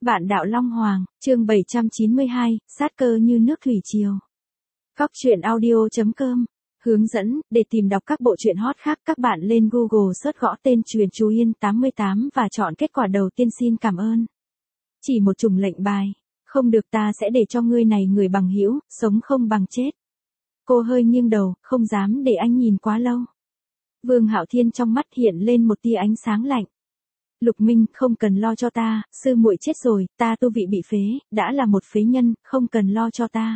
Vạn đạo Long Hoàng, chương 792, sát cơ như nước thủy triều. Góc truyện audio.com. Hướng dẫn, để tìm đọc các bộ truyện hot khác các bạn lên Google search gõ tên Truyện Chú Yên 88 và chọn kết quả đầu tiên xin cảm ơn. Chỉ một chủng lệnh bài, không được ta sẽ để cho ngươi này người bằng hữu, sống không bằng chết. Cô hơi nghiêng đầu, không dám để anh nhìn quá lâu. Vương Hạo Thiên trong mắt hiện lên một tia ánh sáng lạnh. Lục Minh, không cần lo cho ta, sư muội chết rồi, ta tu vị bị phế, đã là một phế nhân, không cần lo cho ta.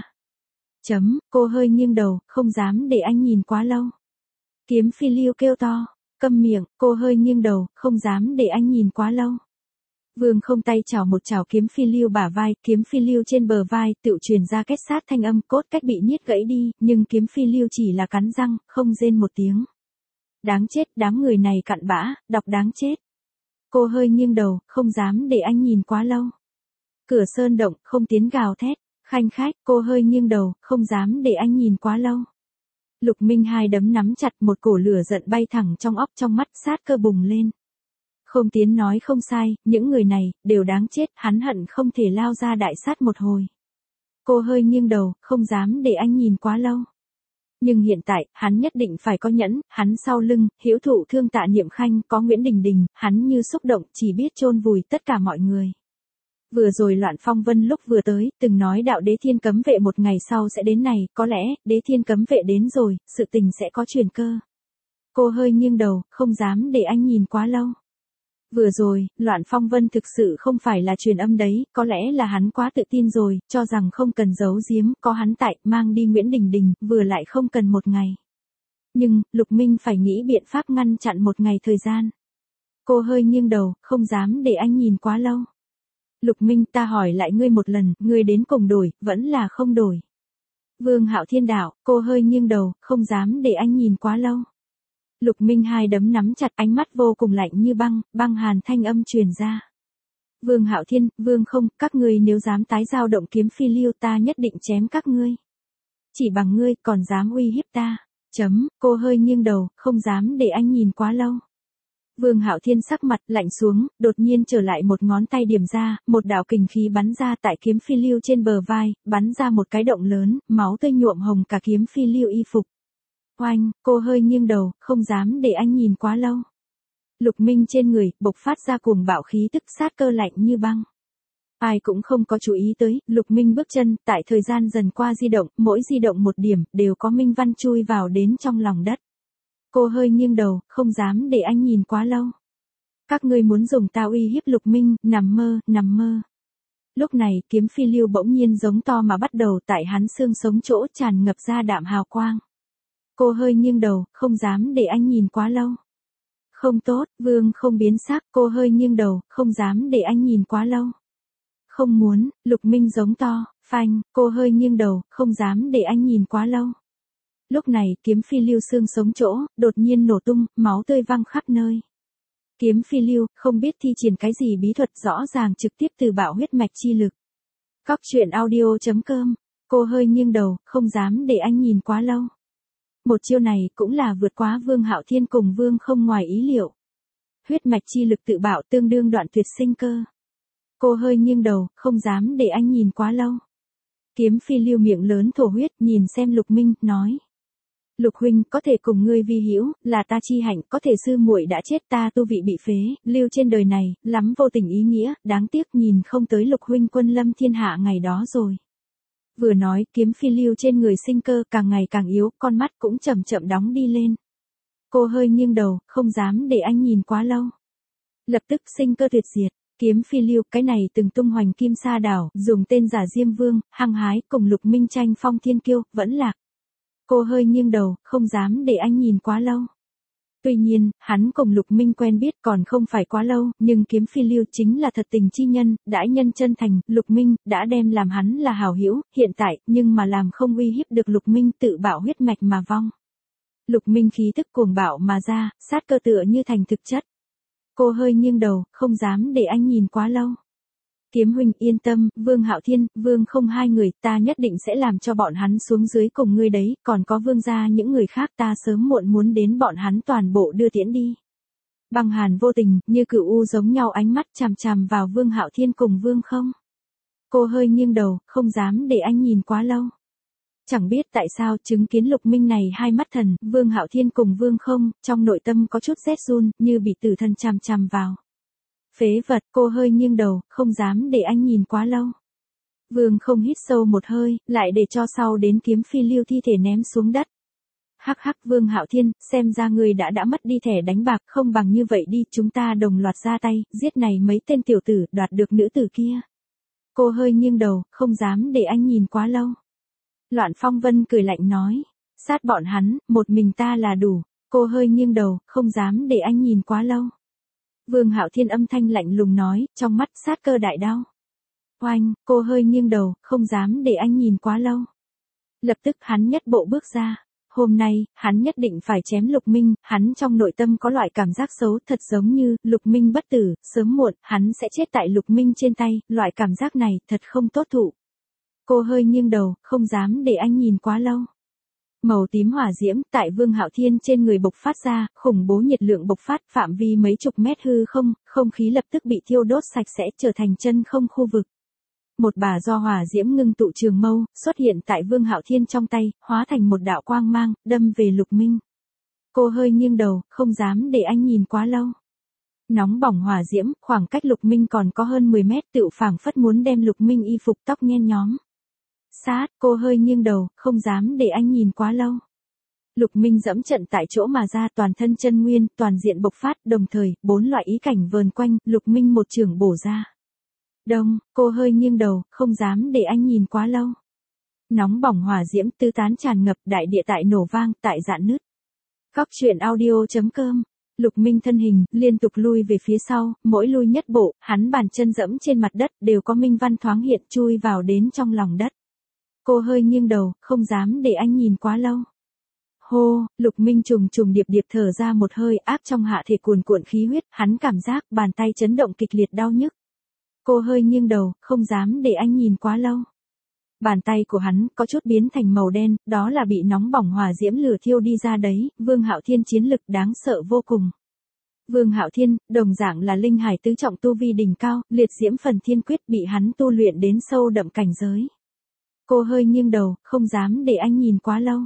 Cô hơi nghiêng đầu, không dám để anh nhìn quá lâu. Kiếm Phi Lưu kêu to, câm miệng, cô hơi nghiêng đầu, không dám để anh nhìn quá lâu. Vương không tay chảo một chảo Kiếm Phi Lưu bả vai, Kiếm Phi Lưu trên bờ vai tự truyền ra kết sát thanh âm, cốt cách bị niết gãy đi, nhưng Kiếm Phi Lưu chỉ là cắn răng, không rên một tiếng. Đáng chết, đám người này cặn bã, độc đáng chết. Cô hơi nghiêng đầu, không dám để anh nhìn quá lâu. Cửa sơn động, không tiến gào thét. Khanh khách, cô hơi nghiêng đầu, không dám để anh nhìn quá lâu. Lục Minh hai đấm nắm chặt, một cổ lửa giận bay thẳng trong óc, trong mắt sát cơ bùng lên. Không tiến nói không sai, những người này, đều đáng chết, hắn hận không thể lao ra đại sát một hồi. Cô hơi nghiêng đầu, không dám để anh nhìn quá lâu. Nhưng hiện tại, hắn nhất định phải có nhẫn, hắn sau lưng, hữu thụ thương Tạ Niệm Khanh, có Nguyễn Đình Đình, hắn như xúc động, chỉ biết chôn vùi tất cả mọi người. Vừa rồi Loạn Phong Vân lúc vừa tới, từng nói đạo Đế Thiên Cấm Vệ một ngày sau sẽ đến này, có lẽ, Đế Thiên Cấm Vệ đến rồi, sự tình sẽ có chuyển cơ. Cô hơi nghiêng đầu, không dám để anh nhìn quá lâu. Vừa rồi, Loạn Phong Vân thực sự không phải là truyền âm đấy, có lẽ là hắn quá tự tin rồi, cho rằng không cần giấu giếm, có hắn tại, mang đi Nguyễn Đình Đình, vừa lại không cần một ngày. Nhưng, Lục Minh phải nghĩ biện pháp ngăn chặn một ngày thời gian. Cô hơi nghiêng đầu, không dám để anh nhìn quá lâu. Lục Minh, ta hỏi lại ngươi một lần, ngươi đến cùng đổi, vẫn là không đổi. Vương Hạo Thiên đạo, cô hơi nghiêng đầu, không dám để anh nhìn quá lâu. Lục Minh hai đấm nắm chặt, ánh mắt vô cùng lạnh như băng, băng hàn thanh âm truyền ra. Vương Hạo Thiên, Vương không, các ngươi nếu dám tái dao động Kiếm Phi Lưu ta nhất định chém các ngươi. Chỉ bằng ngươi còn dám uy hiếp ta. Cô hơi nghiêng đầu, không dám để anh nhìn quá lâu. Vương Hạo Thiên sắc mặt lạnh xuống, đột nhiên trở lại một ngón tay điểm ra, một đạo kình khí bắn ra tại Kiếm Phi Lưu trên bờ vai, bắn ra một cái động lớn, máu tươi nhuộm hồng cả Kiếm Phi Lưu y phục. Oanh, cô hơi nghiêng đầu, không dám để anh nhìn quá lâu. Lục Minh trên người, bộc phát ra cuồng bạo khí tức sát cơ lạnh như băng. Ai cũng không có chú ý tới, Lục Minh bước chân, tại thời gian dần qua di động, mỗi di động một điểm, đều có minh văn chui vào đến trong lòng đất. Cô hơi nghiêng đầu, không dám để anh nhìn quá lâu. Các ngươi muốn dùng ta uy hiếp Lục Minh, nằm mơ, nằm mơ. Lúc này, Kiếm Phi Lưu bỗng nhiên giống to mà bắt đầu tại hắn xương sống chỗ tràn ngập ra đạm hào quang. Cô hơi nghiêng đầu, không dám để anh nhìn quá lâu. Không tốt, Vương không biến sắc, cô hơi nghiêng đầu, không dám để anh nhìn quá lâu. Không muốn, Lục Minh giống to, phanh, cô hơi nghiêng đầu, không dám để anh nhìn quá lâu. Lúc này, Kiếm Phi Lưu xương sống chỗ, đột nhiên nổ tung, máu tươi văng khắp nơi. Kiếm Phi Lưu, không biết thi triển cái gì bí thuật rõ ràng trực tiếp từ bạo huyết mạch chi lực. Góc truyện audio.com, cô hơi nghiêng đầu, không dám để anh nhìn quá lâu. Một chiêu này cũng là vượt quá Vương Hạo Thiên cùng Vương không ngoài ý liệu. Huyết mạch chi lực tự bạo tương đương đoạn tuyệt sinh cơ. Cô hơi nghiêng đầu, không dám để anh nhìn quá lâu. Kiếm Phi Lưu miệng lớn thổ huyết, nhìn xem Lục Minh, nói. Lục huynh, có thể cùng ngươi vi hữu, là ta chi hạnh, có thể sư muội đã chết ta tu vị bị phế, lưu trên đời này, lắm vô tình ý nghĩa, đáng tiếc nhìn không tới Lục huynh quân lâm thiên hạ ngày đó rồi. Vừa nói, Kiếm Phi Lưu trên người sinh cơ càng ngày càng yếu, con mắt cũng chậm chậm đóng đi lên. Cô hơi nghiêng đầu, không dám để anh nhìn quá lâu. Lập tức sinh cơ tuyệt diệt. Kiếm Phi Lưu, cái này từng tung hoành Kim Sa đảo, dùng tên giả Diêm Vương, hăng hái, cùng Lục Minh tranh phong thiên kiêu, vẫn lạc. Cô hơi nghiêng đầu, không dám để anh nhìn quá lâu. Tuy nhiên, hắn cùng Lục Minh quen biết còn không phải quá lâu, nhưng Kiếm Phi Lưu chính là thật tình chi nhân, đãi nhân chân thành, Lục Minh đã đem làm hắn là hảo hữu, hiện tại, nhưng mà làm không uy hiếp được Lục Minh tự bạo huyết mạch mà vong. Lục Minh khí tức cuồng bạo mà ra, sát cơ tựa như thành thực chất. Cô hơi nghiêng đầu, không dám để anh nhìn quá lâu. Kiếm huynh yên tâm, Vương Hạo Thiên, Vương không hai người, ta nhất định sẽ làm cho bọn hắn xuống dưới cùng ngươi đấy, còn có Vương gia những người khác ta sớm muộn muốn đến bọn hắn toàn bộ đưa tiễn đi. Băng hàn vô tình, như cựu u giống nhau ánh mắt chằm chằm vào Vương Hạo Thiên cùng Vương Không. Cô hơi nghiêng đầu, không dám để anh nhìn quá lâu. Chẳng biết tại sao chứng kiến Lục Minh này hai mắt thần, Vương Hạo Thiên cùng Vương Không, trong nội tâm có chút rét run, như bị tử thần chằm chằm vào. Phế vật, cô hơi nghiêng đầu, không dám để anh nhìn quá lâu. Vương Không hít sâu một hơi, lại để cho sau đến kiếm phi lưu thi thể ném xuống đất. Hắc hắc, Vương Hạo Thiên, xem ra người đã mất đi thẻ đánh bạc, không bằng như vậy đi, chúng ta đồng loạt ra tay, giết này mấy tên tiểu tử, đoạt được nữ tử kia. Cô hơi nghiêng đầu, không dám để anh nhìn quá lâu. Loạn Phong Vân cười lạnh nói, sát bọn hắn, một mình ta là đủ. Cô hơi nghiêng đầu, không dám để anh nhìn quá lâu. Vương Hạo Thiên âm thanh lạnh lùng nói, trong mắt sát cơ đại đao. Oanh, cô hơi nghiêng đầu, không dám để anh nhìn quá lâu. Lập tức hắn nhất bộ bước ra. Hôm nay, hắn nhất định phải chém Lục Minh, hắn trong nội tâm có loại cảm giác xấu thật giống như, Lục Minh bất tử, sớm muộn, hắn sẽ chết tại Lục Minh trên tay, loại cảm giác này, thật không tốt thụ. Cô hơi nghiêng đầu, không dám để anh nhìn quá lâu. Màu tím hỏa diễm, tại Vương Hạo Thiên trên người bộc phát ra, khủng bố nhiệt lượng bộc phát, phạm vi mấy chục mét hư không, không khí lập tức bị thiêu đốt sạch sẽ trở thành chân không khu vực. Một bà do hỏa diễm ngưng tụ trường mâu, xuất hiện tại Vương Hạo Thiên trong tay, hóa thành một đạo quang mang, đâm về Lục Minh. Cô hơi nghiêng đầu, không dám để anh nhìn quá lâu. Nóng bỏng hỏa diễm, khoảng cách Lục Minh còn có hơn 10 mét, tựu phảng phất muốn đem Lục Minh y phục tóc nhen nhóm. Sát, cô hơi nghiêng đầu, không dám để anh nhìn quá lâu. Lục Minh dẫm trận tại chỗ mà ra, toàn thân chân nguyên, toàn diện bộc phát, đồng thời, 4 loại ý cảnh vờn quanh, Lục Minh một chưởng bổ ra. Đông, cô hơi nghiêng đầu, không dám để anh nhìn quá lâu. Nóng bỏng hỏa diễm tứ tán tràn ngập, đại địa tại nổ vang, tại dạn nứt. Góc truyện audio.com. Lục Minh thân hình, liên tục lui về phía sau, mỗi lui nhất bộ, hắn bàn chân dẫm trên mặt đất, đều có minh văn thoáng hiện chui vào đến trong lòng đất. Cô hơi nghiêng đầu, không dám để anh nhìn quá lâu. Hô, Lục Minh trùng trùng điệp điệp thở ra một hơi, áp trong hạ thể cuồn cuộn khí huyết, hắn cảm giác bàn tay chấn động kịch liệt đau nhức. Cô hơi nghiêng đầu, không dám để anh nhìn quá lâu. Bàn tay của hắn có chút biến thành màu đen, đó là bị nóng bỏng hỏa diễm lửa thiêu đi ra đấy, Vương Hạo Thiên chiến lực đáng sợ vô cùng. Vương Hạo Thiên, đồng dạng là linh hải tứ trọng tu vi đỉnh cao, liệt diễm phần thiên quyết bị hắn tu luyện đến sâu đậm cảnh giới. Cô hơi nghiêng đầu, không dám để anh nhìn quá lâu.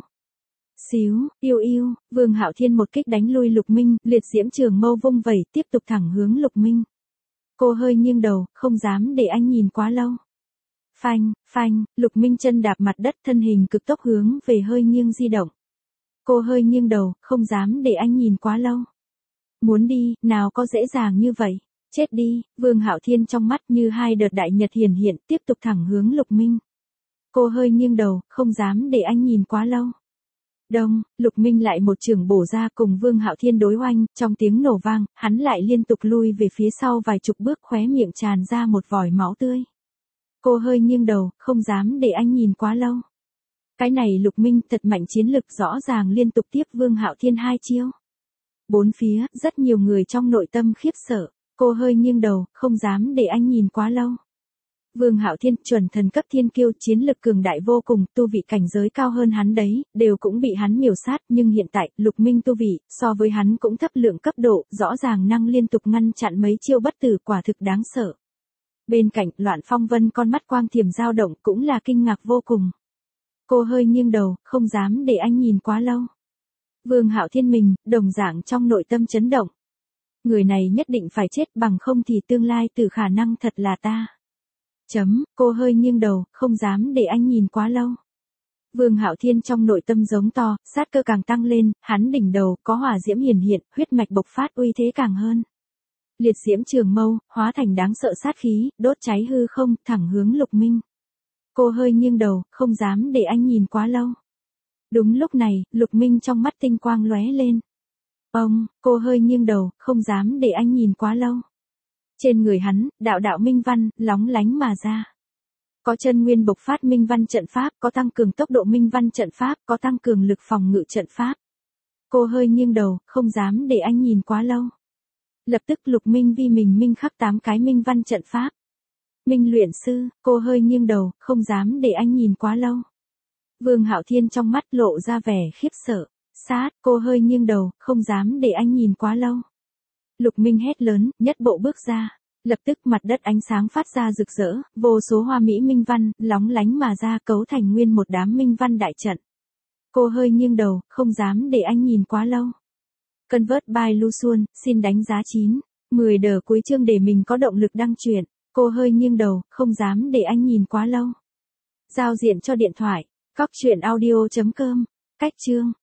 Xíu, yêu yêu, Vương Hạo Thiên một kích đánh lui Lục Minh, liệt diễm trường mâu vung vẩy, tiếp tục thẳng hướng Lục Minh. Cô hơi nghiêng đầu, không dám để anh nhìn quá lâu. Phanh, phanh, Lục Minh chân đạp mặt đất, thân hình cực tốc hướng về hơi nghiêng di động. Cô hơi nghiêng đầu, không dám để anh nhìn quá lâu. Muốn đi, nào có dễ dàng như vậy. Chết đi, Vương Hạo Thiên trong mắt như hai đợt đại nhật hiển hiện, tiếp tục thẳng hướng Lục Minh. Cô hơi nghiêng đầu, không dám để anh nhìn quá lâu. Đông, Lục Minh lại một chưởng bổ ra cùng Vương Hạo Thiên đối oanh, trong tiếng nổ vang, hắn lại liên tục lui về phía sau vài chục bước, khóe miệng tràn ra một vòi máu tươi. Cô hơi nghiêng đầu, không dám để anh nhìn quá lâu. Cái này Lục Minh thật mạnh, chiến lực rõ ràng liên tục tiếp Vương Hạo Thiên 2 chiêu. Bốn phía, rất nhiều người trong nội tâm khiếp sợ, cô hơi nghiêng đầu, không dám để anh nhìn quá lâu. Vương Hạo Thiên, chuẩn thần cấp thiên kiêu, chiến lực cường đại vô cùng, tu vị cảnh giới cao hơn hắn đấy, đều cũng bị hắn miểu sát, nhưng hiện tại, Lục Minh tu vị, so với hắn cũng thấp lượng cấp độ, rõ ràng năng liên tục ngăn chặn mấy chiêu bất tử, quả thực đáng sợ. Bên cạnh, Loạn Phong Vân con mắt quang thiểm dao động, cũng là kinh ngạc vô cùng. Cô hơi nghiêng đầu, không dám để anh nhìn quá lâu. Vương Hạo Thiên mình, đồng dạng trong nội tâm chấn động. Người này nhất định phải chết, bằng không thì tương lai từ khả năng thật là ta. Cô hơi nghiêng đầu, không dám để anh nhìn quá lâu. Vương Hạo Thiên trong nội tâm giống to, sát cơ càng tăng lên, hắn đỉnh đầu có hỏa diễm hiển hiện, huyết mạch bộc phát, uy thế càng hơn. Liệt diễm trường mâu, hóa thành đáng sợ sát khí, đốt cháy hư không, thẳng hướng Lục Minh. Cô hơi nghiêng đầu, không dám để anh nhìn quá lâu. Đúng lúc này, Lục Minh trong mắt tinh quang lóe lên. Cô hơi nghiêng đầu, không dám để anh nhìn quá lâu. Trên người hắn, đạo đạo minh văn, lóng lánh mà ra. Có chân nguyên bộc phát minh văn trận pháp, có tăng cường tốc độ minh văn trận pháp, có tăng cường lực phòng ngự trận pháp. Cô hơi nghiêng đầu, không dám để anh nhìn quá lâu. Lập tức Lục Minh vi mình minh khắc 8 cái minh văn trận pháp. Minh luyện sư, cô hơi nghiêng đầu, không dám để anh nhìn quá lâu. Vương Hạo Thiên trong mắt lộ ra vẻ khiếp sợ. Sát, cô hơi nghiêng đầu, không dám để anh nhìn quá lâu. Lục Minh hét lớn, nhất bộ bước ra. Lập tức mặt đất ánh sáng phát ra rực rỡ, vô số hoa mỹ minh văn, lóng lánh mà ra cấu thành nguyên một đám minh văn đại trận. Cô hơi nghiêng đầu, không dám để anh nhìn quá lâu. Convert by Luxuan, xin đánh giá 9. 10 đờ cuối chương để mình có động lực đăng truyện. Cô hơi nghiêng đầu, không dám để anh nhìn quá lâu. Giao diện cho điện thoại. Cóc truyện audio.com. Cách chương.